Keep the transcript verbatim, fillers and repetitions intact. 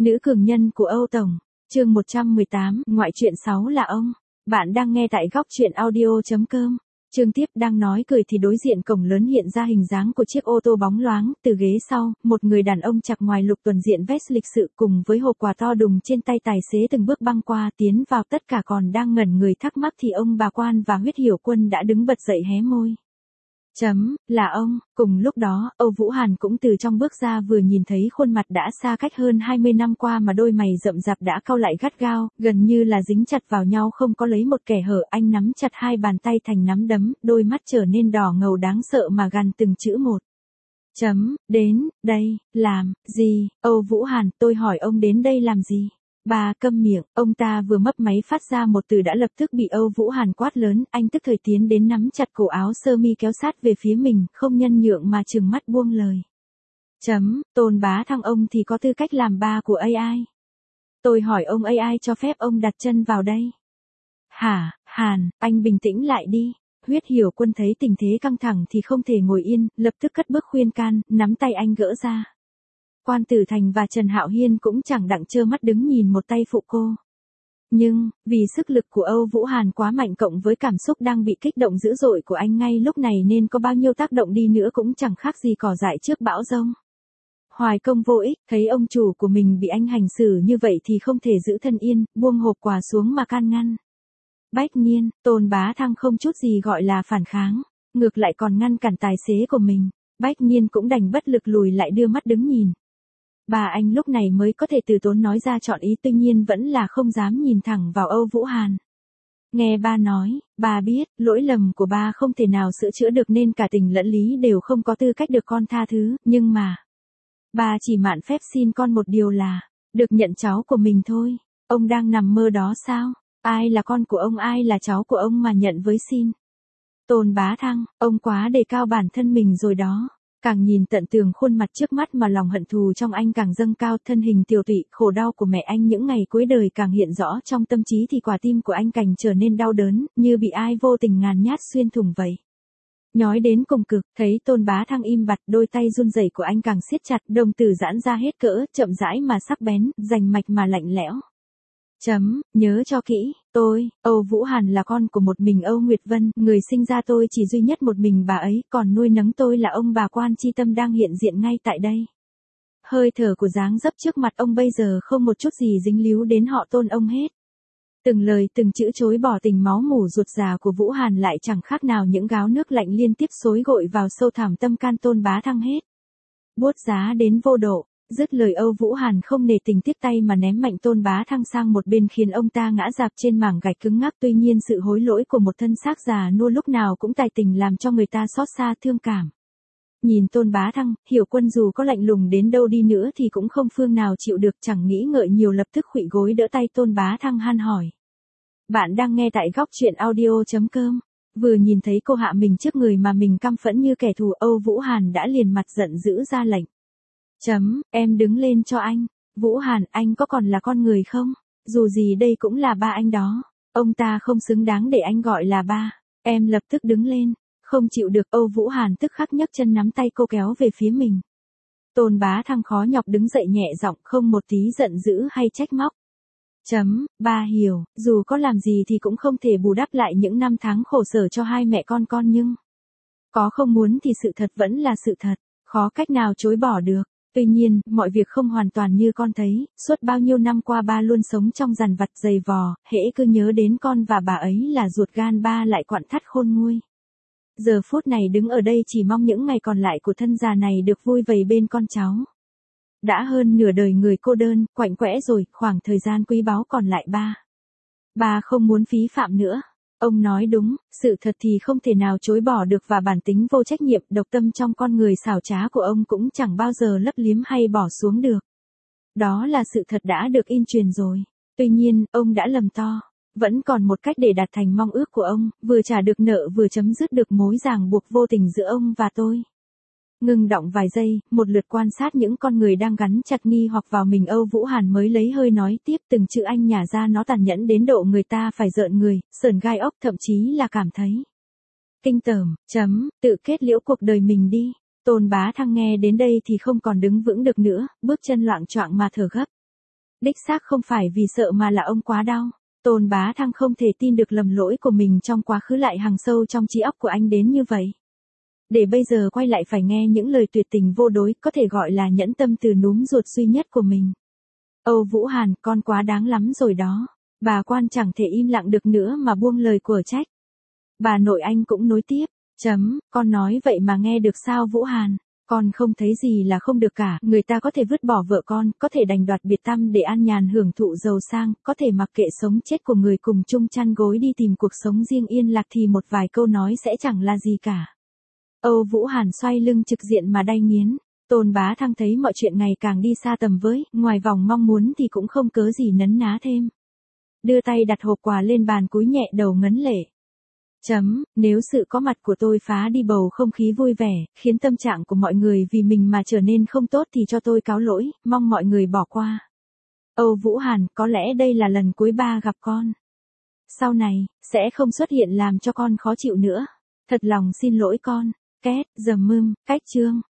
Nữ cường nhân của Âu Tổng, chương một trăm mười tám, ngoại truyện sáu là ông. Bạn đang nghe tại góc truyện audio chấm com. Chương tiếp đang nói cười thì đối diện cổng lớn hiện ra hình dáng của chiếc ô tô bóng loáng, từ ghế sau, một người đàn ông chạc ngoài lục tuần diện vest lịch sự cùng với hộp quà to đùng trên tay tài xế từng bước băng qua tiến vào, tất cả còn đang ngẩn người thắc mắc thì ông bà Quan và Huyết Hiểu Quân đã đứng bật dậy hé môi. Chấm, là ông. Cùng lúc đó, Âu Vũ Hàn cũng từ trong bước ra, vừa nhìn thấy khuôn mặt đã xa cách hơn hai mươi năm qua mà đôi mày rậm rạp đã cau lại gắt gao, gần như là dính chặt vào nhau không có lấy một kẻ hở. Anh nắm chặt hai bàn tay thành nắm đấm, đôi mắt trở nên đỏ ngầu đáng sợ mà gằn từng chữ một. Chấm, đến, đây, làm, gì? Âu Vũ Hàn, tôi hỏi ông đến đây làm gì? Bà câm miệng, ông ta vừa mấp máy phát ra một từ đã lập tức bị Âu Vũ Hàn quát lớn, anh tức thời tiến đến nắm chặt cổ áo sơ mi kéo sát về phía mình, không nhân nhượng mà trừng mắt buông lời. Chấm, Tôn Bá Thăng, ông thì có tư cách làm ba của a i. Tôi hỏi ông, a i cho phép ông đặt chân vào đây? Hả, Hàn, anh bình tĩnh lại đi. Huyết Hiểu Quân thấy tình thế căng thẳng thì không thể ngồi yên, lập tức cất bước khuyên can, nắm tay anh gỡ ra. Quan Tử Thành và Trần Hạo Hiên cũng chẳng đặng trơ mắt đứng nhìn một tay phụ cô. Nhưng, vì sức lực của Âu Vũ Hàn quá mạnh cộng với cảm xúc đang bị kích động dữ dội của anh ngay lúc này nên có bao nhiêu tác động đi nữa cũng chẳng khác gì cỏ dại trước bão giông. Hoài Công vô ích, thấy ông chủ của mình bị anh hành xử như vậy thì không thể giữ thân yên, buông hộp quà xuống mà can ngăn. Bách nhiên, Tôn Bá Thăng không chút gì gọi là phản kháng, ngược lại còn ngăn cản tài xế của mình. Bách nhiên cũng đành bất lực lùi lại đưa mắt đứng nhìn. Bà anh lúc này mới có thể từ tốn nói ra chọn ý, tuy nhiên vẫn là không dám nhìn thẳng vào Âu Vũ Hàn. Nghe ba nói, bà biết, lỗi lầm của ba không thể nào sửa chữa được nên cả tình lẫn lý đều không có tư cách được con tha thứ, nhưng mà... Bà chỉ mạn phép xin con một điều là, được nhận cháu của mình thôi. Ông đang nằm mơ đó sao? Ai là con của ông, ai là cháu của ông mà nhận với xin? Tôn Bá Thăng, ông quá đề cao bản thân mình rồi đó. Càng nhìn tận tường khuôn mặt trước mắt mà lòng hận thù trong anh càng dâng cao, thân hình tiều tụy, khổ đau của mẹ anh những ngày cuối đời càng hiện rõ trong tâm trí thì quả tim của anh càng trở nên đau đớn, như bị ai vô tình ngàn nhát xuyên thủng vậy. Nhói đến cùng cực, thấy Tôn Bá Thăng im bặt, đôi tay run rẩy của anh càng siết chặt, đồng tử giãn ra hết cỡ, chậm rãi mà sắc bén, rành mạch mà lạnh lẽo. Chấm, nhớ cho kỹ, tôi, Âu Vũ Hàn là con của một mình Âu Nguyệt Vân, người sinh ra tôi chỉ duy nhất một mình bà ấy, còn nuôi nấng tôi là ông bà Quan Chi Tâm đang hiện diện ngay tại đây. Hơi thở của dáng dấp trước mặt ông bây giờ không một chút gì dính líu đến họ Tôn ông hết. Từng lời từng chữ chối bỏ tình máu mủ ruột già của Vũ Hàn lại chẳng khác nào những gáo nước lạnh liên tiếp xối gội vào sâu thẳm tâm can Tôn Bá Thăng hết. Buốt giá đến vô độ. Dứt lời Âu Vũ Hàn không nề tình tiếc tay mà ném mạnh Tôn Bá Thăng sang một bên khiến ông ta ngã rạp trên mảng gạch cứng ngắc, tuy nhiên sự hối lỗi của một thân xác già nua lúc nào cũng tài tình làm cho người ta xót xa thương cảm. Nhìn Tôn Bá Thăng, Hiểu Quân dù có lạnh lùng đến đâu đi nữa thì cũng không phương nào chịu được, chẳng nghĩ ngợi nhiều lập tức khuỵu gối đỡ tay Tôn Bá Thăng han hỏi. Bạn đang nghe tại góc truyện audio chấm com. Vừa nhìn thấy cô hạ mình trước người mà mình căm phẫn như kẻ thù, Âu Vũ Hàn đã liền mặt giận dữ ra lệnh. Chấm, em đứng lên cho anh. Vũ Hàn, anh có còn là con người không? Dù gì đây cũng là ba anh đó. Ông ta không xứng đáng để anh gọi là ba. Em lập tức đứng lên. Không chịu được, Âu Vũ Hàn tức khắc nhấc chân nắm tay cô kéo về phía mình. Tôn Bá Thăng khó nhọc đứng dậy nhẹ giọng, không một tí giận dữ hay trách móc. Chấm, ba hiểu, dù có làm gì thì cũng không thể bù đắp lại những năm tháng khổ sở cho hai mẹ con con, nhưng... Có không muốn thì sự thật vẫn là sự thật, khó cách nào chối bỏ được. Tuy nhiên, mọi việc không hoàn toàn như con thấy, suốt bao nhiêu năm qua ba luôn sống trong dằn vặt dày vò, hễ cứ nhớ đến con và bà ấy là ruột gan ba lại quặn thắt khôn nguôi. Giờ phút này đứng ở đây chỉ mong những ngày còn lại của thân già này được vui vầy bên con cháu. Đã hơn nửa đời người cô đơn, quạnh quẽ rồi, khoảng thời gian quý báu còn lại ba. Ba không muốn phí phạm nữa. Ông nói đúng, sự thật thì không thể nào chối bỏ được và bản tính vô trách nhiệm, độc tâm trong con người xảo trá của ông cũng chẳng bao giờ lấp liếm hay bỏ xuống được. Đó là sự thật đã được in truyền rồi. Tuy nhiên, ông đã lầm to. Vẫn còn một cách để đạt thành mong ước của ông, vừa trả được nợ vừa chấm dứt được mối ràng buộc vô tình giữa ông và tôi. Ngừng động vài giây, một lượt quan sát những con người đang gắn chặt nghi hoặc vào mình, Âu Vũ Hàn mới lấy hơi nói tiếp, từng chữ anh nhả ra nó tàn nhẫn đến độ người ta phải rợn người, sởn gai ốc, thậm chí là cảm thấy kinh tởm. Chấm, tự kết liễu cuộc đời mình đi. Tôn Bá Thăng nghe đến đây thì không còn đứng vững được nữa, bước chân loạng choạng mà thở gấp. Đích xác không phải vì sợ mà là ông quá đau. Tôn Bá Thăng không thể tin được lầm lỗi của mình trong quá khứ lại hằn sâu trong trí óc của anh đến như vậy. Để bây giờ quay lại phải nghe những lời tuyệt tình vô đối, có thể gọi là nhẫn tâm từ núm ruột duy nhất của mình. Âu Vũ Hàn, con quá đáng lắm rồi đó. Bà quan chẳng thể im lặng được nữa mà buông lời của trách. Bà nội anh cũng nối tiếp. Chấm, con nói vậy mà nghe được sao Vũ Hàn? Con không thấy gì là không được cả, người ta có thể vứt bỏ vợ con, có thể đành đoạt biệt tăm để an nhàn hưởng thụ giàu sang, có thể mặc kệ sống chết của người cùng chung chăn gối đi tìm cuộc sống riêng yên lạc thì một vài câu nói sẽ chẳng là gì cả. Âu Vũ Hàn xoay lưng trực diện mà đay nghiến. Tôn Bá Thăng thấy mọi chuyện ngày càng đi xa tầm với, ngoài vòng mong muốn thì cũng không cớ gì nấn ná thêm. Đưa tay đặt hộp quà lên bàn cúi nhẹ đầu ngấn lệ. Chấm, nếu sự có mặt của tôi phá đi bầu không khí vui vẻ, khiến tâm trạng của mọi người vì mình mà trở nên không tốt thì cho tôi cáo lỗi, mong mọi người bỏ qua. Âu Vũ Hàn, có lẽ đây là lần cuối ba gặp con. Sau này, sẽ không xuất hiện làm cho con khó chịu nữa. Thật lòng xin lỗi con. Két, dầm mưm, cách chương.